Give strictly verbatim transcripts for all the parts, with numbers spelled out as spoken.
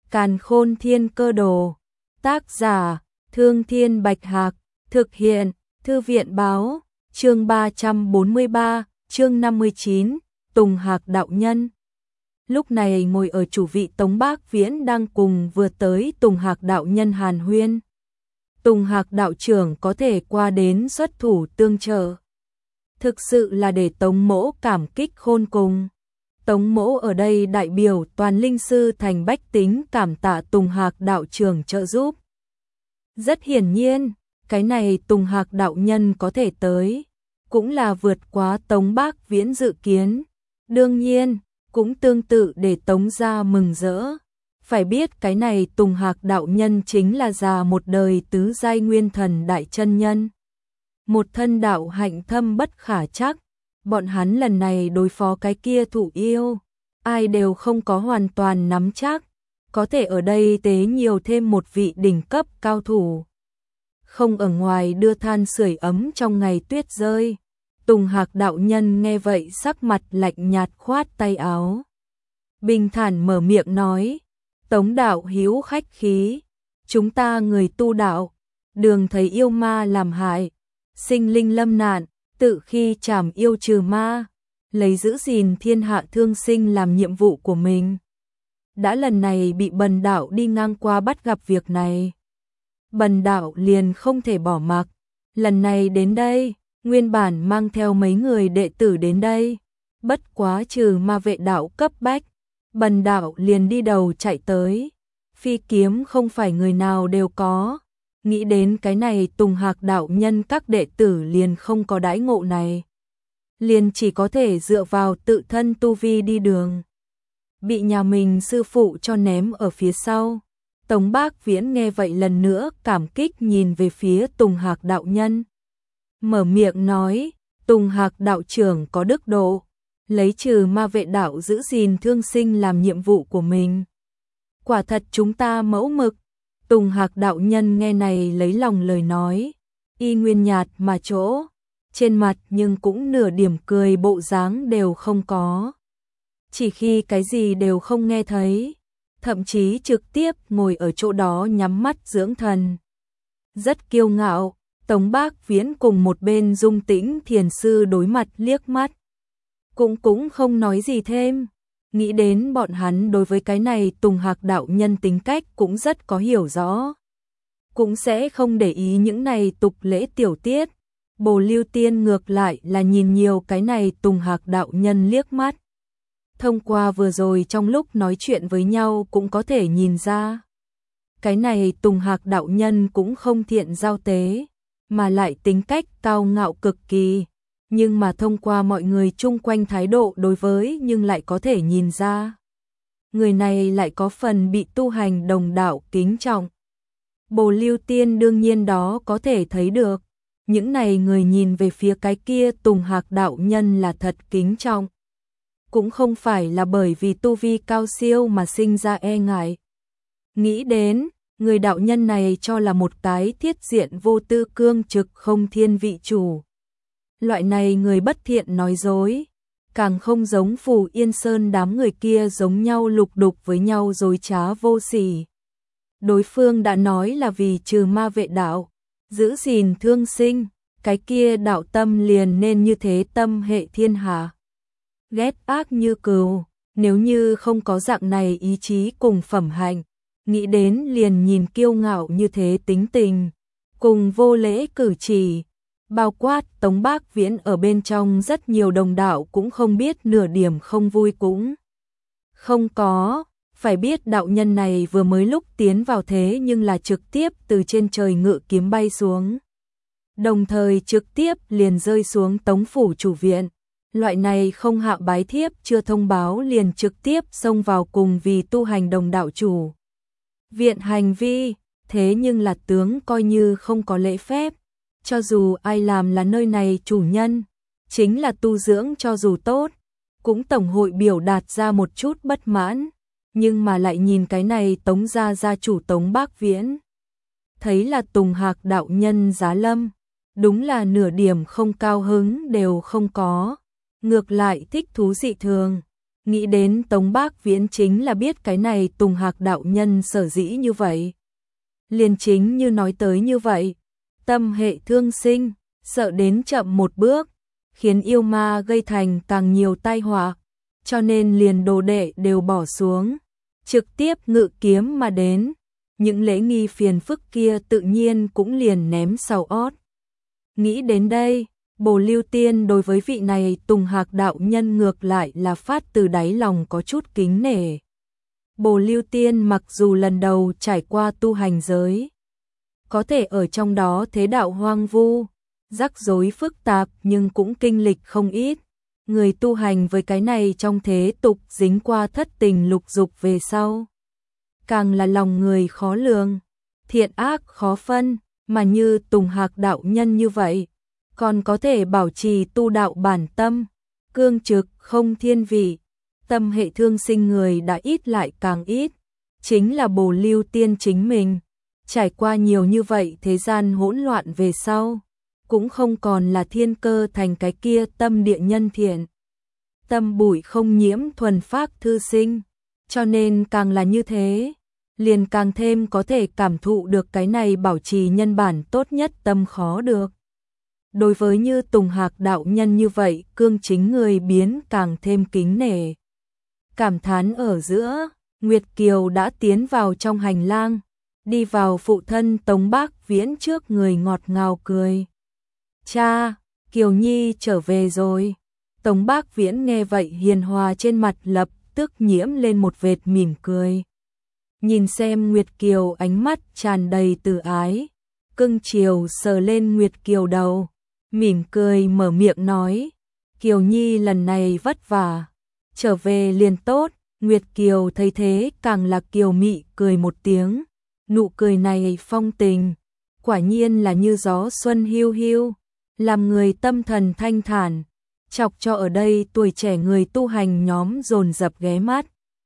Càn Khôn Thiên Cơ Đồ. Tác giả: Thương Thiên Bạch Hạc. Thực hiện: Thư viện Báo. Chương ba trăm bốn mươi ba, chương năm mươi chín, Tùng Hạc đạo nhân. Lúc này ngồi ở chủ vị Tống Bác Viễn đang cùng vừa tới Tùng Hạc đạo nhân hàn huyên. Tùng Hạc đạo trưởng có thể qua đến xuất thủ tương trợ, thực sự là để Tống Mỗ cảm kích khôn cùng. Tống Mỗ ở đây đại biểu toàn linh sư thành bách tính cảm tạ Tùng Hạc đạo trưởng trợ giúp. Rất hiển nhiên, cái này Tùng Hạc đạo nhân có thể tới, cũng là vượt quá Tống Bác Viễn dự kiến. Đương nhiên, cũng tương tự để Tống gia mừng rỡ. Phải biết cái này Tùng Hạc đạo nhân chính là già một đời tứ giai nguyên thần đại chân nhân. Một thân đạo hạnh thâm bất khả chắc, bọn hắn lần này đối phó cái kia thủ yêu, ai đều không có hoàn toàn nắm chắc, có thể ở đây tế nhiều thêm một vị đỉnh cấp cao thủ. Không ở ngoài đưa than sưởi ấm trong ngày tuyết rơi. Tùng Hạc đạo nhân nghe vậy sắc mặt lạnh nhạt khoát tay áo. Bình thản mở miệng nói, Tống đạo hữu khách khí, chúng ta người tu đạo, đường thấy yêu ma làm hại, sinh linh lâm nạn, tự khi trảm yêu trừ ma, lấy giữ gìn thiên hạ thương sinh làm nhiệm vụ của mình. Đã lần này bị bần đạo đi ngang qua bắt gặp việc này, bần đạo liền không thể bỏ mặc. Lần này đến đây, nguyên bản mang theo mấy người đệ tử đến đây, bất quá trừ ma vệ đạo cấp bách, bần đạo liền đi đầu chạy tới. Phi kiếm không phải người nào đều có, nghĩ đến cái này Tùng Hạc đạo nhân các đệ tử liền không có đãi ngộ này, liền chỉ có thể dựa vào tự thân tu vi đi đường, bị nhà mình sư phụ cho ném ở phía sau. Tống Bác Viễn nghe vậy lần nữa cảm kích nhìn về phía Tùng Hạc đạo nhân, mở miệng nói, Tùng Hạc đạo trưởng có đức độ, lấy trừ ma vệ đạo giữ gìn thương sinh làm nhiệm vụ của mình, quả thật chúng ta mẫu mực. Tùng Hạc đạo nhân nghe này lấy lòng lời nói, y nguyên nhạt mà chỗ, trên mặt nhưng cũng nửa điểm cười bộ dáng đều không có, chỉ khi cái gì đều không nghe thấy, thậm chí trực tiếp ngồi ở chỗ đó nhắm mắt dưỡng thần. Rất kiêu ngạo. Tống Bác Viễn cùng một bên Dung Tĩnh thiền sư đối mặt liếc mắt, cũng cũng không nói gì thêm. Nghĩ đến bọn hắn đối với cái này Tùng Hạc đạo nhân tính cách cũng rất có hiểu rõ, cũng sẽ không để ý những này tục lễ tiểu tiết. Bồ Lưu Tiên ngược lại là nhìn nhiều cái này Tùng Hạc đạo nhân liếc mắt. Thông qua vừa rồi trong lúc nói chuyện với nhau cũng có thể nhìn ra, cái này Tùng Hạc đạo nhân cũng không thiện giao tế, mà lại tính cách cao ngạo cực kỳ, nhưng mà thông qua mọi người chung quanh thái độ đối với nhưng lại có thể nhìn ra, người này lại có phần bị tu hành đồng đạo kính trọng. Bồ Lưu Tiên đương nhiên đó có thể thấy được, những này người nhìn về phía cái kia Tùng Hạc đạo nhân là thật kính trọng, cũng không phải là bởi vì tu vi cao siêu mà sinh ra e ngại. Nghĩ đến, người đạo nhân này cho là một cái thiết diện vô tư cương trực không thiên vị chủ. Loại này người bất thiện nói dối, càng không giống Phù Yên Sơn đám người kia giống nhau lục đục với nhau dối trá vô sỉ. Đối phương đã nói là vì trừ ma vệ đạo, giữ gìn thương sinh, cái kia đạo tâm liền nên như thế tâm hệ thiên hạ. Ghét ác như cừu, nếu như không có dạng này ý chí cùng phẩm hạnh, nghĩ đến liền nhìn kiêu ngạo như thế tính tình, cùng vô lễ cử chỉ, bao quát Tống Bác Viễn ở bên trong rất nhiều đồng đạo cũng không biết nửa điểm không vui cũng không có. Phải biết đạo nhân này vừa mới lúc tiến vào thế nhưng là trực tiếp từ trên trời ngự kiếm bay xuống, đồng thời trực tiếp liền rơi xuống Tống phủ chủ viện. Loại này không hạ bái thiếp chưa thông báo liền trực tiếp xông vào cùng vì tu hành đồng đạo chủ viện hành vi, thế nhưng là tướng coi như không có lễ phép, cho dù ai làm là nơi này chủ nhân, chính là tu dưỡng cho dù tốt, cũng tổng hội biểu đạt ra một chút bất mãn, nhưng mà lại nhìn cái này Tống gia gia chủ Tống Bác Viễn, thấy là Tùng Hạc đạo nhân giá lâm, đúng là nửa điểm không cao hứng đều không có, ngược lại thích thú dị thường. Nghĩ đến Tống Bác Viễn chính là biết cái này Tùng Hạc đạo nhân sở dĩ như vậy. Liền chính như nói tới như vậy, tâm hệ thương sinh, sợ đến chậm một bước, khiến yêu ma gây thành càng nhiều tai họa, cho nên liền đồ đệ đều bỏ xuống, trực tiếp ngự kiếm mà đến, những lễ nghi phiền phức kia tự nhiên cũng liền ném sau ót. Nghĩ đến đây, Bồ Lưu Tiên đối với vị này Tùng Hạc đạo nhân ngược lại là phát từ đáy lòng có chút kính nể. Bồ Lưu Tiên mặc dù lần đầu trải qua tu hành giới, có thể ở trong đó thế đạo hoang vu, rắc rối phức tạp nhưng cũng kinh lịch không ít. Người tu hành với cái này trong thế tục dính qua thất tình lục dục về sau, càng là lòng người khó lường, thiện ác khó phân, mà như Tùng Hạc đạo nhân như vậy, còn có thể bảo trì tu đạo bản tâm, cương trực không thiên vị, tâm hệ thương sinh người đã ít lại càng ít, chính là Bồ Lưu Tiên chính mình, trải qua nhiều như vậy thế gian hỗn loạn về sau, cũng không còn là thiên cơ thành cái kia tâm địa nhân thiện, tâm bụi không nhiễm thuần phác thư sinh, cho nên càng là như thế, liền càng thêm có thể cảm thụ được cái này bảo trì nhân bản tốt nhất tâm khó được. Đối với như Tùng Hạc đạo nhân như vậy, cương chính người biến càng thêm kính nể. Cảm thán ở giữa, Nguyệt Kiều đã tiến vào trong hành lang, đi vào phụ thân Tống Bác Viễn trước người ngọt ngào cười. Cha, Kiều Nhi trở về rồi. Tống Bác Viễn nghe vậy hiền hòa trên mặt lập tức nhiễm lên một vệt mỉm cười. Nhìn xem Nguyệt Kiều ánh mắt tràn đầy từ ái, cưng chiều sờ lên Nguyệt Kiều đầu, mỉm cười mở miệng nói, Kiều Nhi lần này vất vả, trở về liền tốt. Nguyệt Kiều thấy thế càng là kiều mị cười một tiếng, nụ cười này phong tình, quả nhiên là như gió xuân hiu hiu, làm người tâm thần thanh thản, chọc cho ở đây tuổi trẻ người tu hành nhóm dồn dập ghé mắt,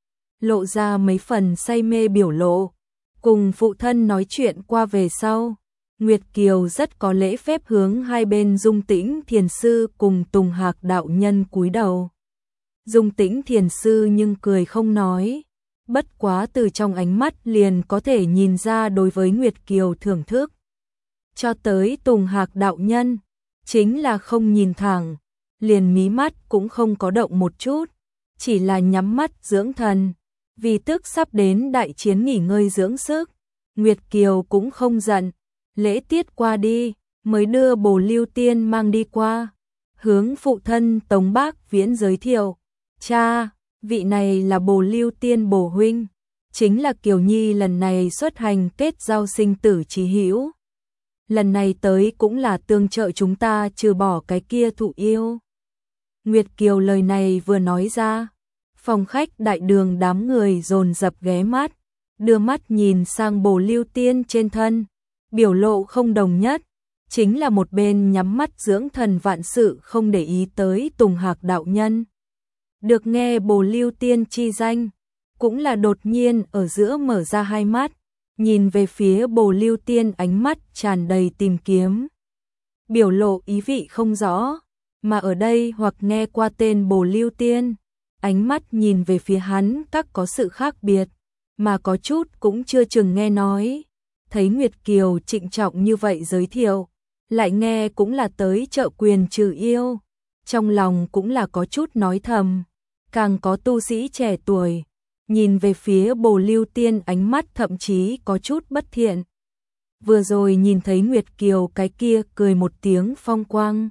lộ ra mấy phần say mê biểu lộ. Cùng phụ thân nói chuyện qua về sau, Nguyệt Kiều rất có lễ phép hướng hai bên Dung Tĩnh Thiền Sư cùng Tùng Hạc đạo nhân cúi đầu. Dung Tĩnh Thiền Sư nhưng cười không nói, bất quá từ trong ánh mắt liền có thể nhìn ra đối với Nguyệt Kiều thưởng thức. Cho tới Tùng Hạc đạo nhân, chính là không nhìn thẳng, liền mí mắt cũng không có động một chút, chỉ là nhắm mắt dưỡng thần, vì tức sắp đến đại chiến nghỉ ngơi dưỡng sức. Nguyệt Kiều cũng không giận, lễ tiết qua đi, mới đưa Bồ Lưu Tiên mang đi qua, hướng phụ thân Tống Bác Viễn giới thiệu. Cha, vị này là Bồ Lưu Tiên Bồ huynh, chính là Kiều Nhi lần này xuất hành kết giao sinh tử chí hữu. Lần này tới cũng là tương trợ chúng ta trừ bỏ cái kia thụ yêu. Nguyệt Kiều lời này vừa nói ra, phòng khách đại đường đám người dồn dập ghé mắt, đưa mắt nhìn sang Bồ Lưu Tiên trên thân, biểu lộ không đồng nhất, chính là một bên nhắm mắt dưỡng thần vạn sự không để ý tới Tùng Hạc đạo nhân. Được nghe Bồ Lưu Tiên chi danh, cũng là đột nhiên ở giữa mở ra hai mắt, nhìn về phía Bồ Lưu Tiên ánh mắt tràn đầy tìm kiếm. Biểu lộ ý vị không rõ, mà ở đây hoặc nghe qua tên Bồ Lưu Tiên, ánh mắt nhìn về phía hắn các có sự khác biệt, mà có chút cũng chưa chừng nghe nói. Thấy Nguyệt Kiều trịnh trọng như vậy giới thiệu, lại nghe cũng là tới trợ quyền trừ yêu, trong lòng cũng là có chút nói thầm. Càng có tu sĩ trẻ tuổi, nhìn về phía Bồ Lưu Tiên ánh mắt thậm chí có chút bất thiện. Vừa rồi nhìn thấy Nguyệt Kiều cái kia cười một tiếng phong quang,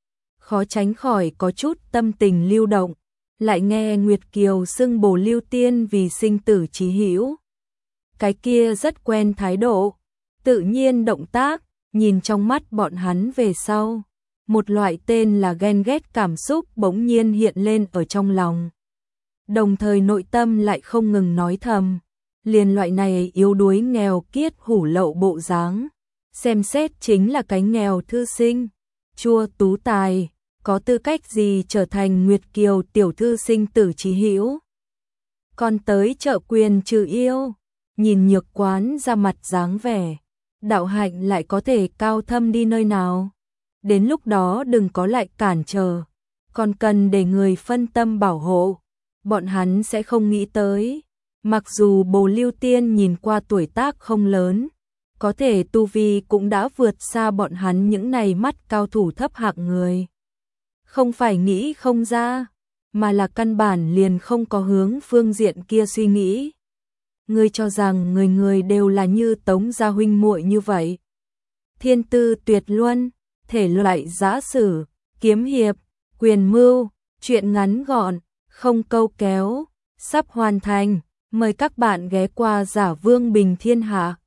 khó tránh khỏi có chút tâm tình lưu động, lại nghe Nguyệt Kiều xưng Bồ Lưu Tiên vì sinh tử chí hữu. Cái kia rất quen thái độ, tự nhiên động tác, nhìn trong mắt bọn hắn về sau. Một loại tên là ghen ghét cảm xúc bỗng nhiên hiện lên ở trong lòng. Đồng thời nội tâm lại không ngừng nói thầm, liền loại này yếu đuối nghèo kiết hủ lậu bộ dáng, xem xét chính là cái nghèo thư sinh, chua tú tài, có tư cách gì trở thành Nguyệt Kiều tiểu thư sinh tử chí hữu. Còn tới trợ quyền trừ yêu, nhìn Nhược Quán ra mặt dáng vẻ, đạo hạnh lại có thể cao thâm đi nơi nào. Đến lúc đó đừng có lại cản trở, còn cần để người phân tâm bảo hộ. bọn hắn sẽ không nghĩ tới. Mặc dù Bồ Lưu Tiên nhìn qua tuổi tác không lớn, có thể tu vi cũng đã vượt xa bọn hắn những này mắt cao thủ thấp hạng người. Không phải nghĩ không ra, mà là căn bản liền không có hướng phương diện kia suy nghĩ. Ngươi cho rằng người người đều là như Tống gia huynh muội như vậy. Thiên tư tuyệt luân, thể loại giã sử, kiếm hiệp, quyền mưu, truyện ngắn gọn, không câu kéo, sắp hoàn thành. Mời các bạn ghé qua Giả Vương Bình Thiên Hạ.